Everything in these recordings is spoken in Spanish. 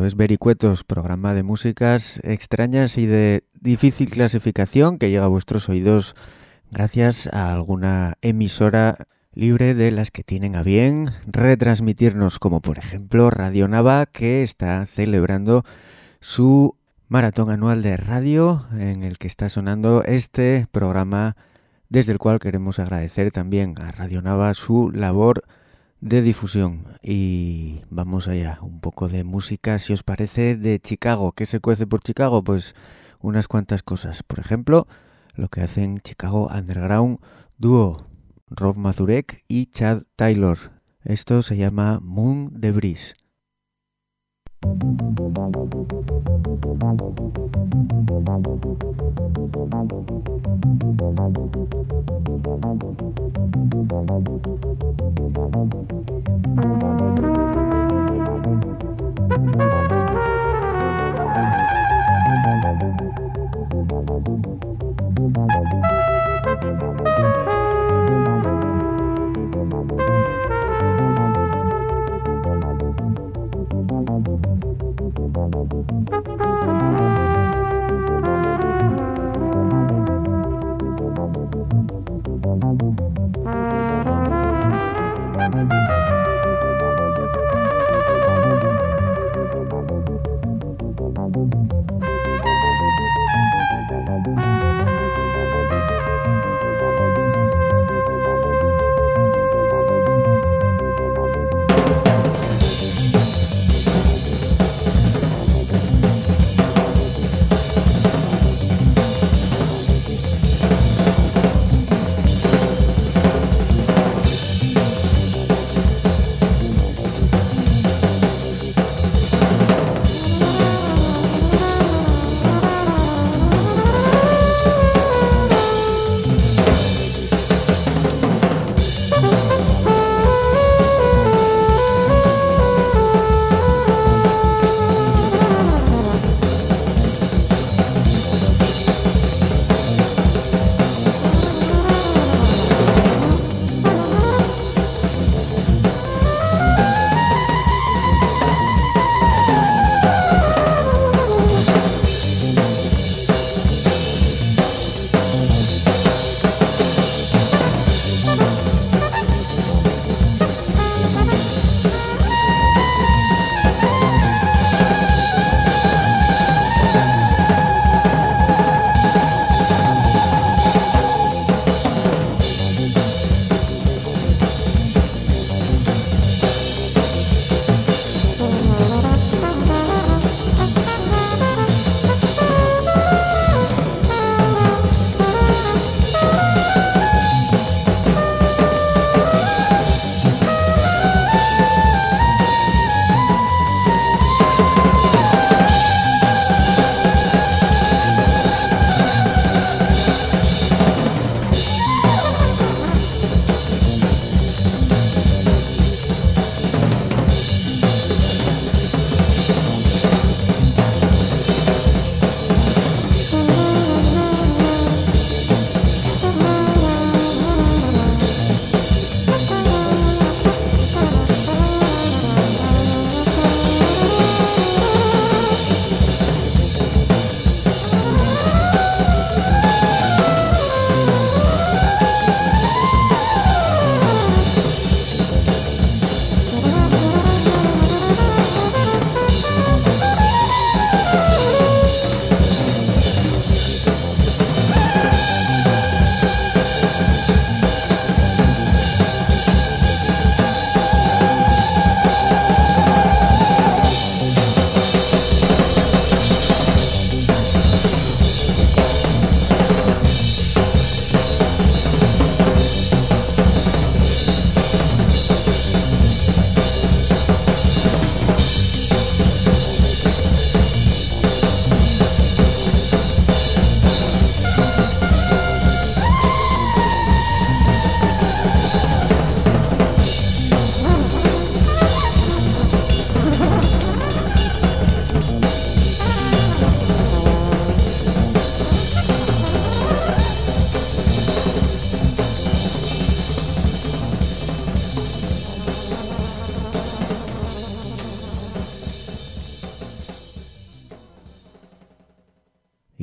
Esto es Vericuetos, programa de músicas extrañas y de difícil clasificación que llega a vuestros oídos gracias a alguna emisora libre de las que tienen a bien retransmitirnos, como por ejemplo Radio Nava, que está celebrando su maratón anual de radio en el que está sonando este programa, desde el cual queremos agradecer también a Radio Nava su labor de difusión. Y vamos allá, un poco de música, si os parece, de Chicago. ¿Qué se cuece por Chicago? Pues unas cuantas cosas. Por ejemplo, lo que hacen Chicago Underground Duo, Rob Mazurek y Chad Taylor. Esto se llama Moon Debris.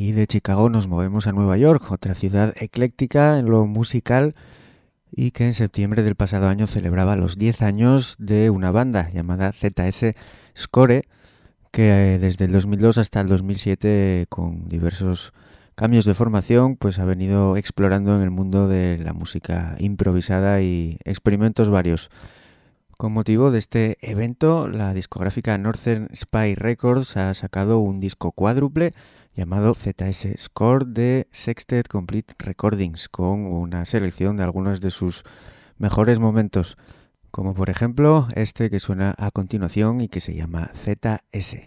Y de Chicago nos movemos a Nueva York, otra ciudad ecléctica en lo musical y que en septiembre del pasado año celebraba los 10 años de una banda llamada ZS Score, que desde el 2002 hasta el 2007, con diversos cambios de formación, pues ha venido explorando en el mundo de la música improvisada y experimentos varios. Con motivo de este evento, la discográfica Northern Spy Records ha sacado un disco cuádruple llamado ZS Score de Sextet Complete Recordings, con una selección de algunos de sus mejores momentos, como por ejemplo este que suena a continuación y que se llama ZS.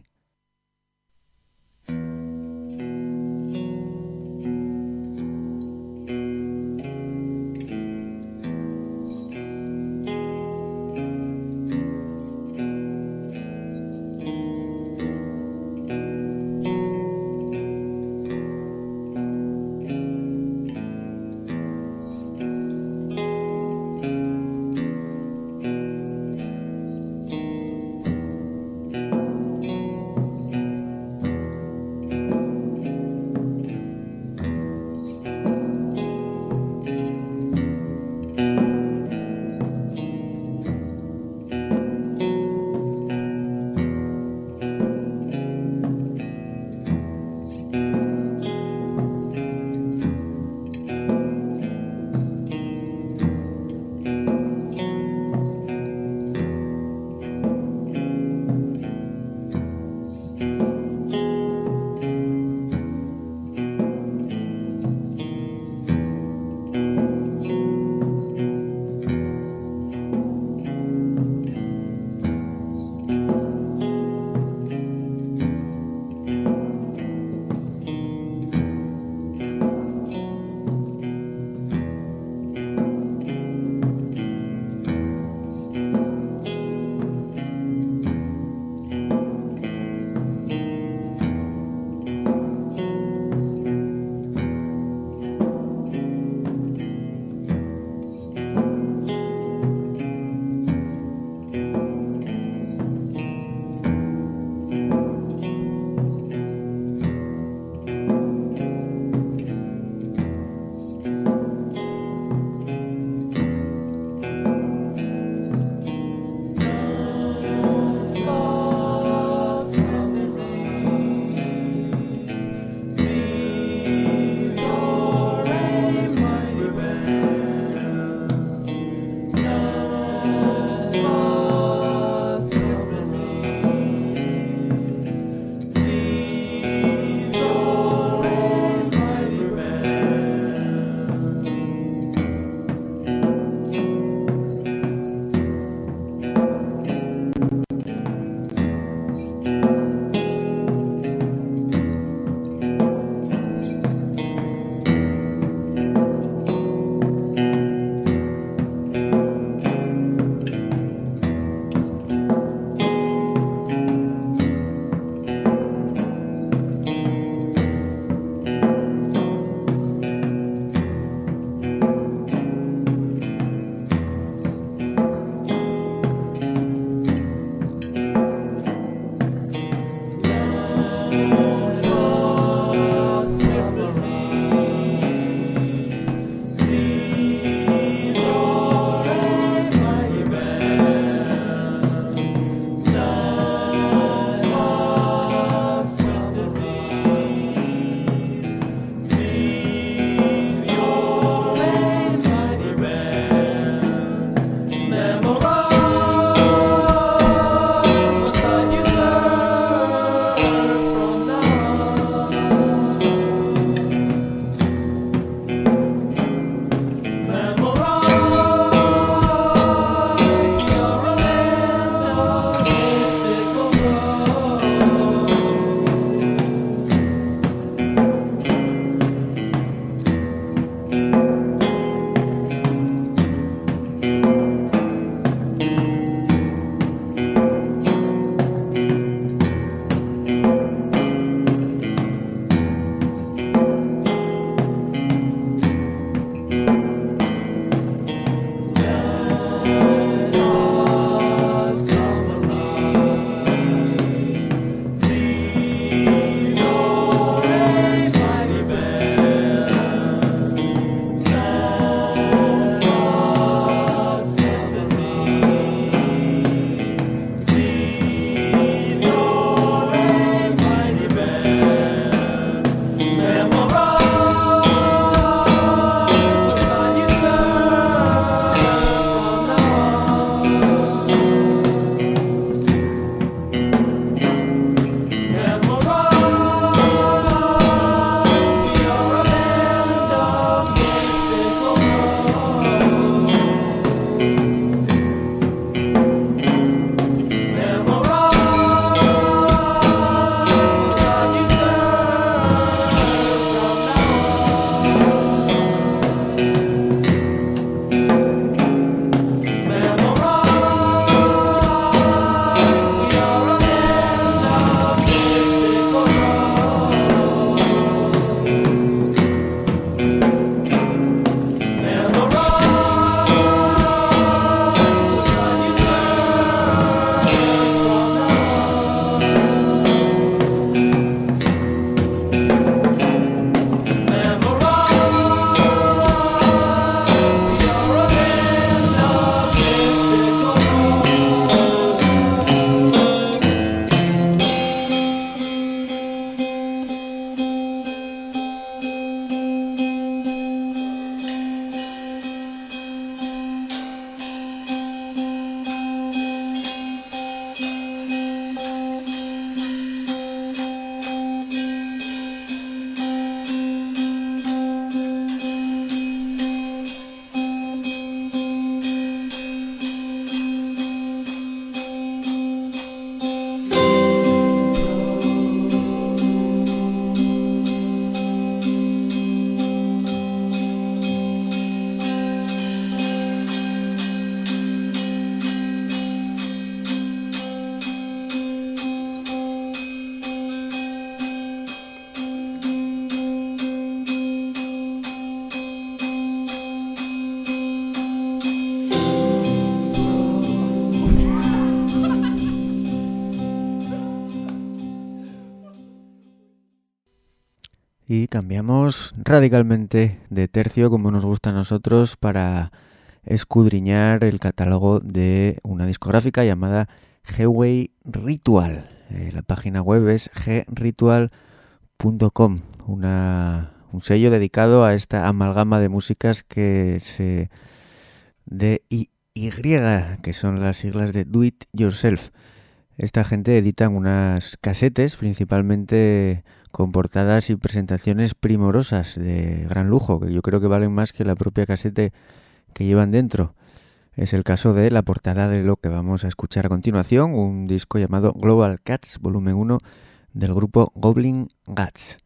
y cambiamos radicalmente de tercio, como nos gusta a nosotros, para escudriñar el catálogo de una discográfica llamada G-Way Ritual. La página web es gritual.com, un sello dedicado a esta amalgama de músicas que se DIY, que son las siglas de Do It Yourself. Esta gente editan unas casetes principalmente con portadas y presentaciones primorosas de gran lujo, que yo creo que valen más que la propia casete que llevan dentro. Es el caso de la portada de lo que vamos a escuchar a continuación, un disco llamado Global Cats, volumen 1, del grupo Goblin Guts.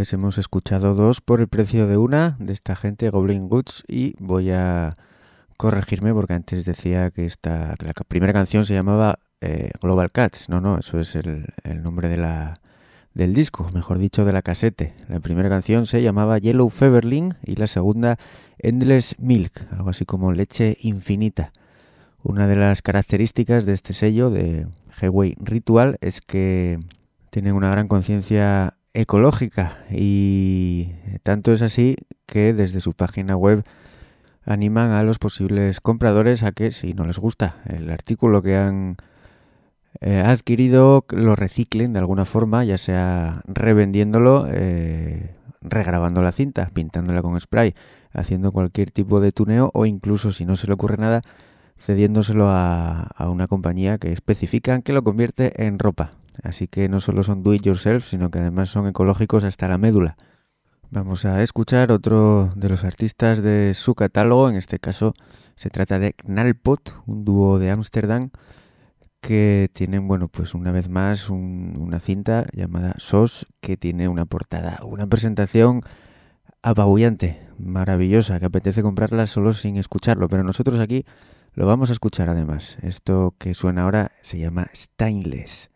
pues hemos escuchado dos por el precio de una de esta gente, Goblin Goods, y voy a corregirme porque antes decía que la primera canción se llamaba Global Cats. No, eso es el nombre del disco, mejor dicho de la casete. La primera canción se llamaba Yellow Feverling y la segunda Endless Milk, algo así como leche infinita. Una de las características de este sello de Highway Ritual es que tienen una gran conciencia ecológica, y tanto es así que desde su página web animan a los posibles compradores a que, si no les gusta el artículo que han adquirido, lo reciclen de alguna forma, ya sea revendiéndolo, regrabando la cinta, pintándola con spray, haciendo cualquier tipo de tuneo, o incluso, si no se le ocurre nada, cediéndoselo a una compañía que especifican que lo convierte en ropa. Así que no solo son do it yourself, sino que además son ecológicos hasta la médula. Vamos a escuchar otro de los artistas de su catálogo. En este caso se trata de Knallpot, un dúo de Ámsterdam que tienen, bueno, pues una vez más una cinta llamada SOS, que tiene una portada, una presentación apabullante, maravillosa, que apetece comprarla solo sin escucharlo, pero nosotros aquí lo vamos a escuchar además. Esto que suena ahora se llama Stainless.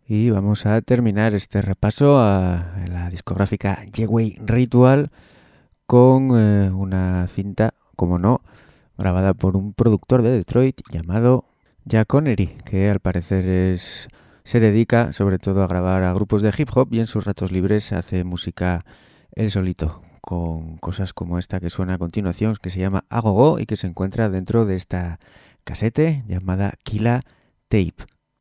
Y vamos a terminar este repaso a la discográfica J-Way Ritual con una cinta, como no, grabada por un productor de Detroit llamado Jack Connery, que al parecer se dedica sobre todo a grabar a grupos de hip hop y en sus ratos libres hace música él solito, con cosas como esta que suena a continuación, que se llama Agogo y que se encuentra dentro de esta casete llamada Killa Tape.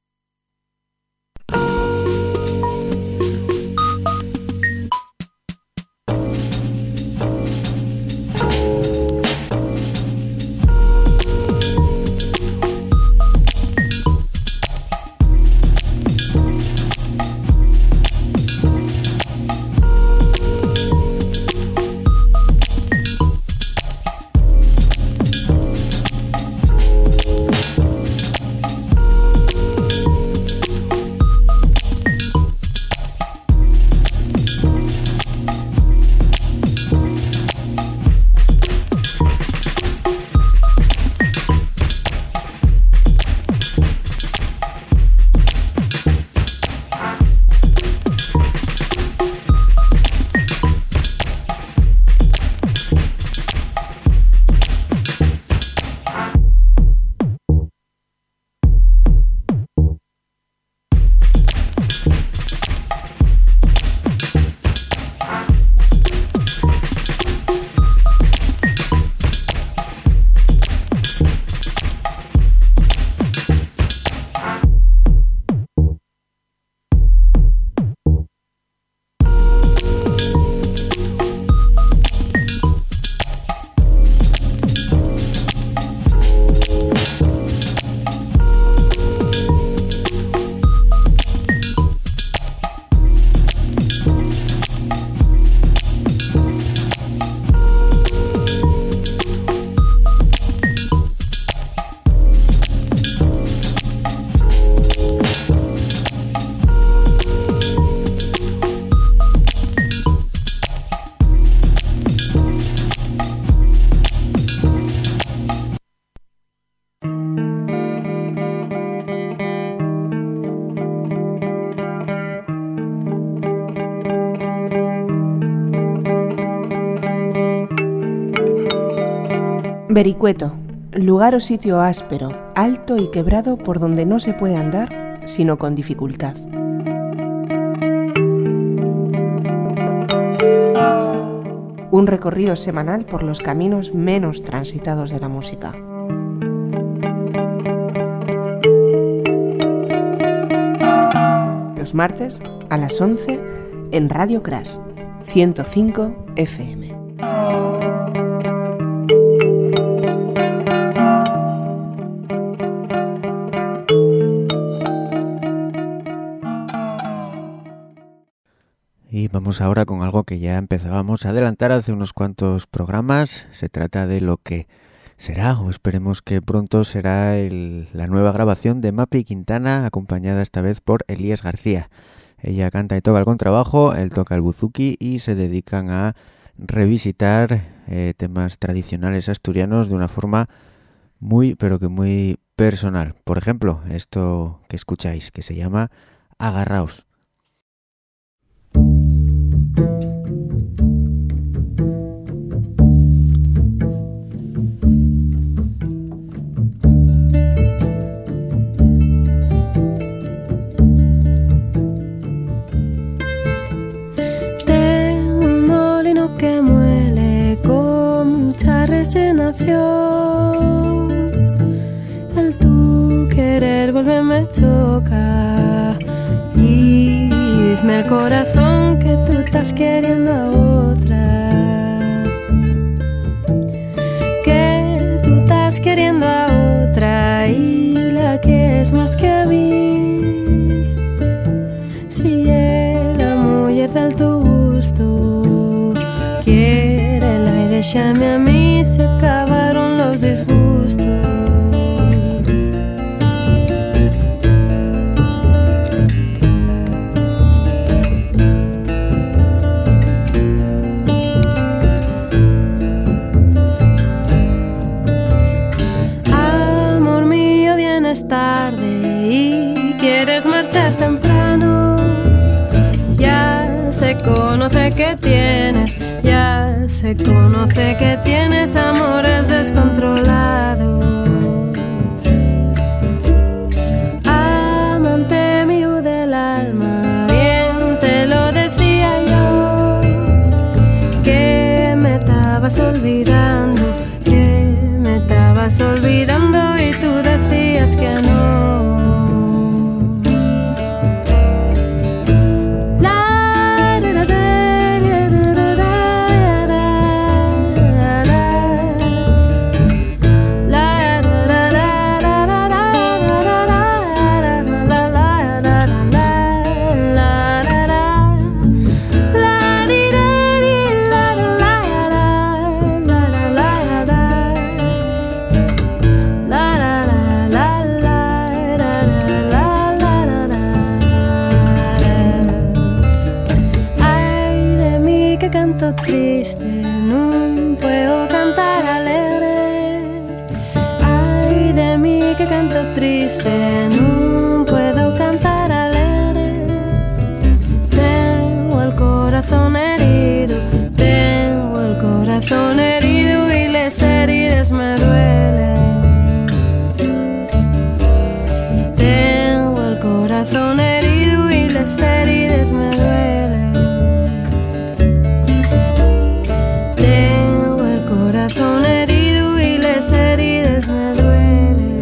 Vericueto, lugar o sitio áspero, alto y quebrado por donde no se puede andar sino con dificultad. Un recorrido semanal por los caminos menos transitados de la música. Los martes a las 11 en Radio Crash 105 FM. Y vamos ahora con algo que ya empezábamos a adelantar hace unos cuantos programas. Se trata de lo que será, o esperemos que pronto será, la nueva grabación de Mapi Quintana, acompañada esta vez por Elías García. Ella canta y toca el contrabajo, él toca el buzuki y se dedican a revisitar temas tradicionales asturianos de una forma muy, pero que muy personal. Por ejemplo, esto que escucháis, que se llama Agarraos. Que muele con mucha resignación. El tu querer vuelve me choca y dime el corazón que tú estás queriendo a otra, que tú estás queriendo a otra y la que es más que a mí. Si era mujer del tu gusto, quiérela y déjame a mí, se acabaron los disgustos. Amor mío, vienes tarde y quieres marchar temprano. conoce que tienes, ya se conoce que tienes amores descontrolados. Amante mío del alma, bien te lo decía yo, que me estabas olvidando, que me estabas olvidando y tú decías que no. Triste, no puedo cantar alegre. Ay de mí que canto triste, no puedo cantar alegre. Tengo el corazón herido, tengo el corazón herido y las heridas me duelen. Tengo el corazón herido y las heridas me duelen. Corazón herido y las heridas me duelen.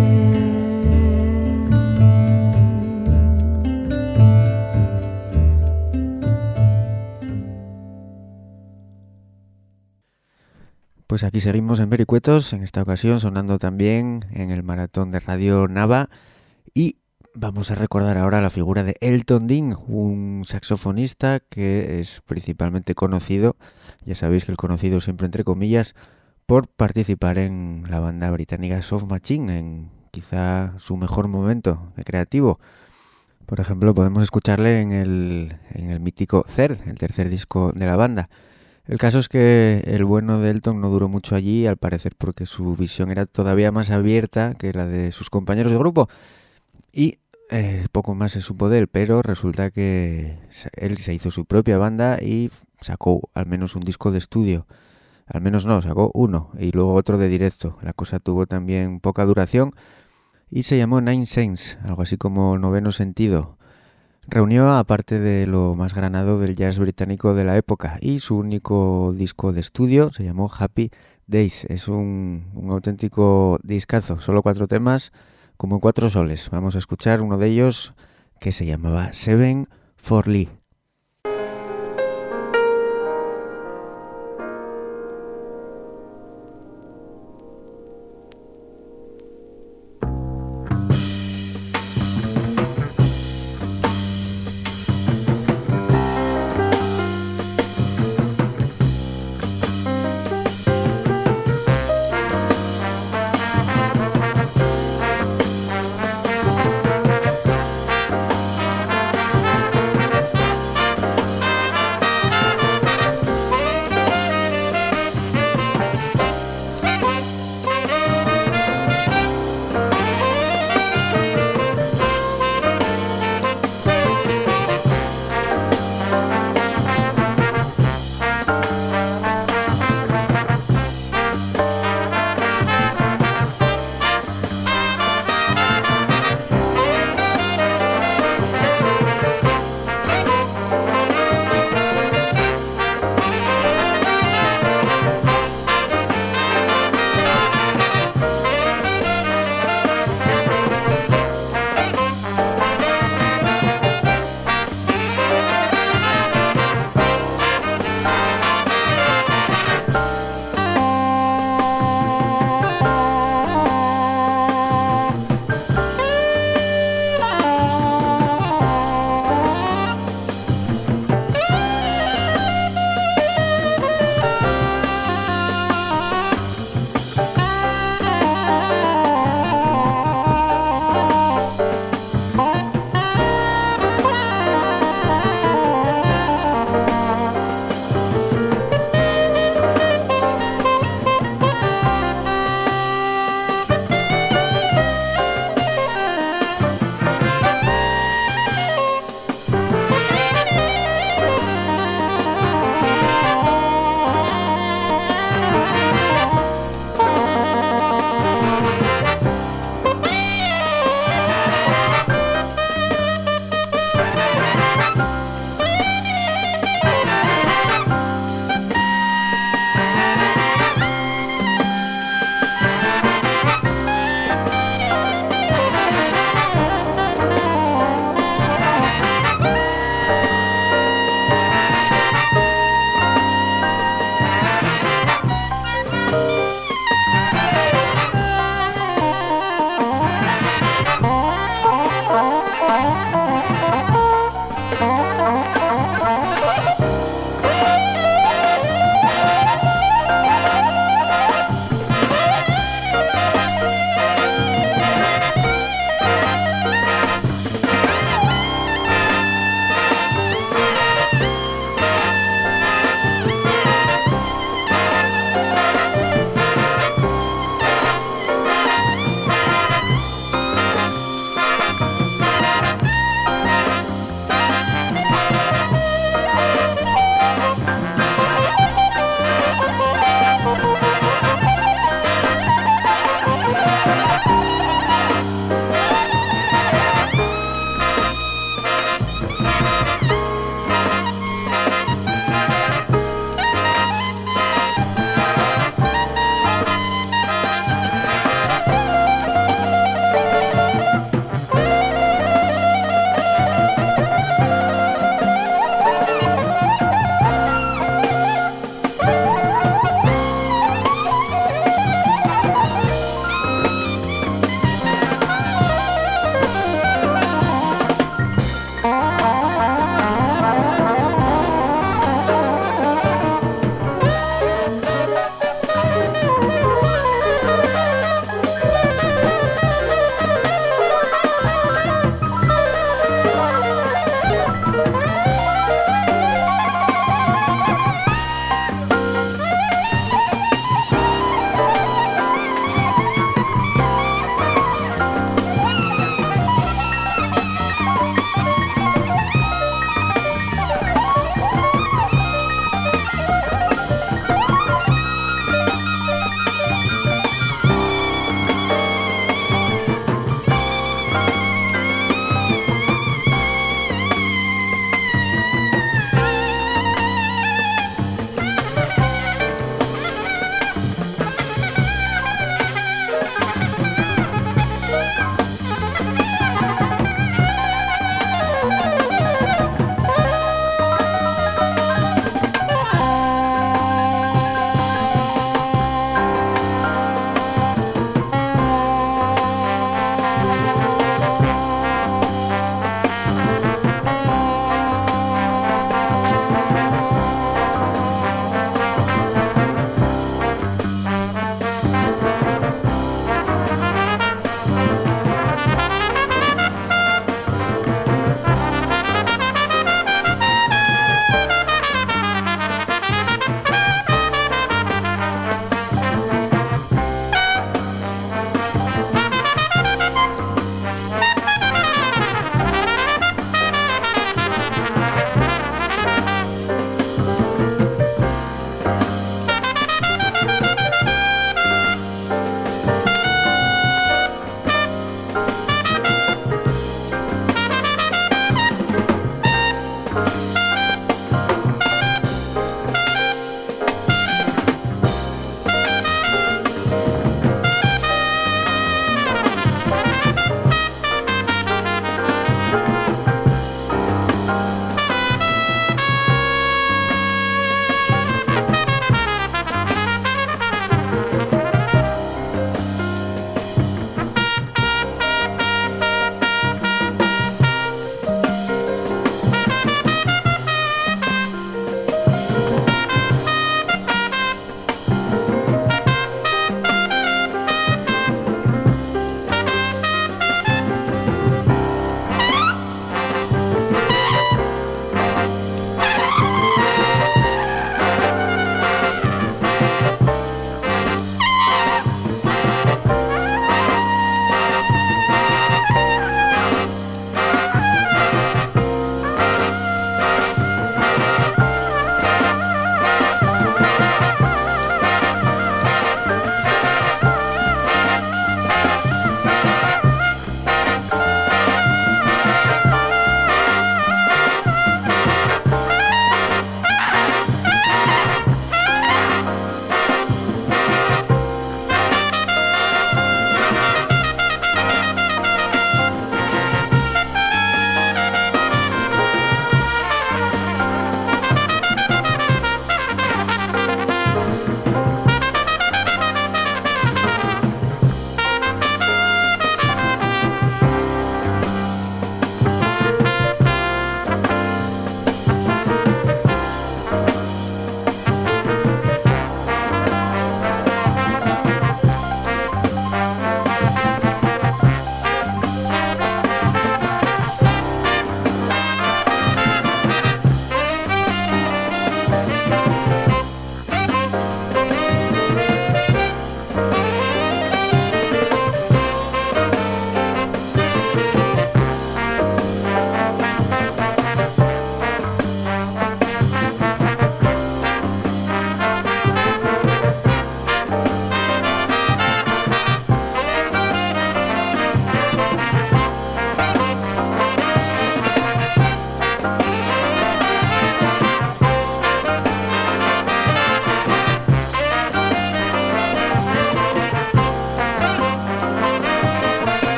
Pues aquí seguimos en Vericuetos, en esta ocasión sonando también en el maratón de Radio Nava, y vamos a recordar ahora la figura de Elton Dean, un saxofonista que es principalmente conocido, ya sabéis que el conocido siempre entre comillas, por participar en la banda británica Soft Machine, en quizá su mejor momento creativo. Por ejemplo, podemos escucharle en el mítico Third, el tercer disco de la banda. El caso es que el bueno de Elton no duró mucho allí, al parecer porque su visión era todavía más abierta que la de sus compañeros de grupo, y poco más se supo de él, pero resulta que él se hizo su propia banda y sacó al menos un disco de estudio. Al menos no, sacó uno y luego otro de directo. La cosa tuvo también poca duración y se llamó Nine Sense, algo así como Noveno Sentido. Reunió aparte de lo más granado del jazz británico de la época, y su único disco de estudio se llamó Happy Days. Es un auténtico discazo, solo 4 temas, como 4 soles. Vamos a escuchar uno de ellos que se llamaba Seven for Lee.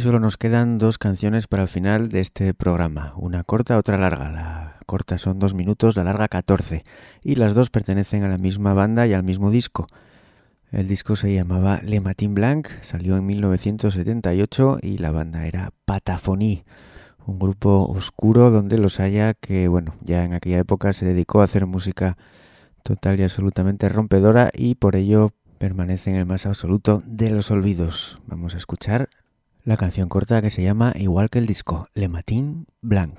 solo nos quedan 2 canciones para el final de este programa, una corta, otra larga. La corta son 2 minutos, la larga 14, y las dos pertenecen a la misma banda y al mismo disco. El disco se llamaba Le Matin Blanc, salió en 1978 y la banda era Patafonie, un grupo oscuro donde los haya que, ya en aquella época se dedicó a hacer música total y absolutamente rompedora y por ello permanece en el más absoluto de los olvidos. Vamos a escuchar la canción corta que se llama igual que el disco, Le Matin Blanc.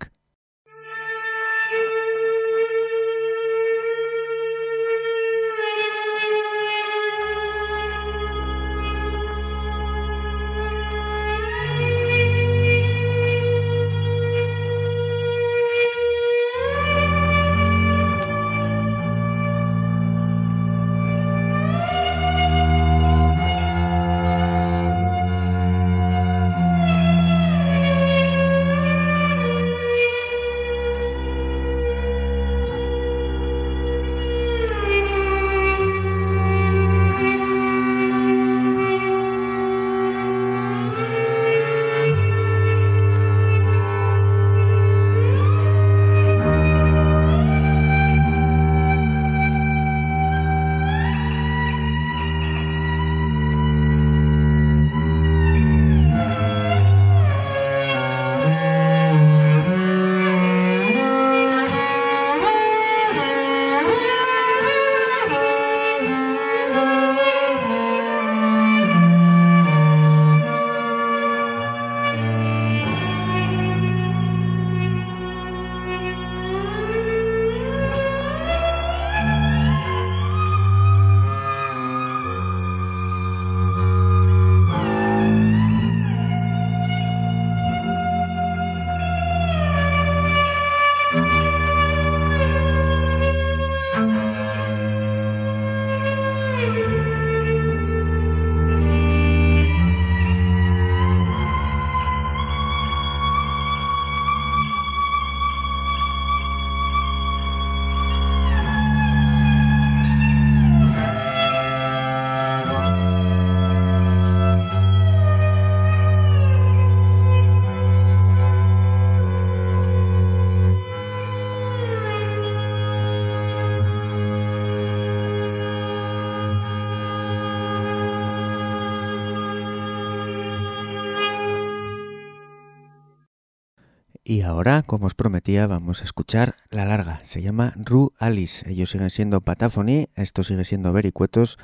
Y ahora, como os prometía, vamos a escuchar la larga. Se llama Rue Alice. Ellos siguen siendo Patafonie, esto sigue siendo Vericuetos.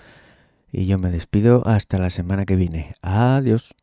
Y yo me despido hasta la semana que viene. Adiós.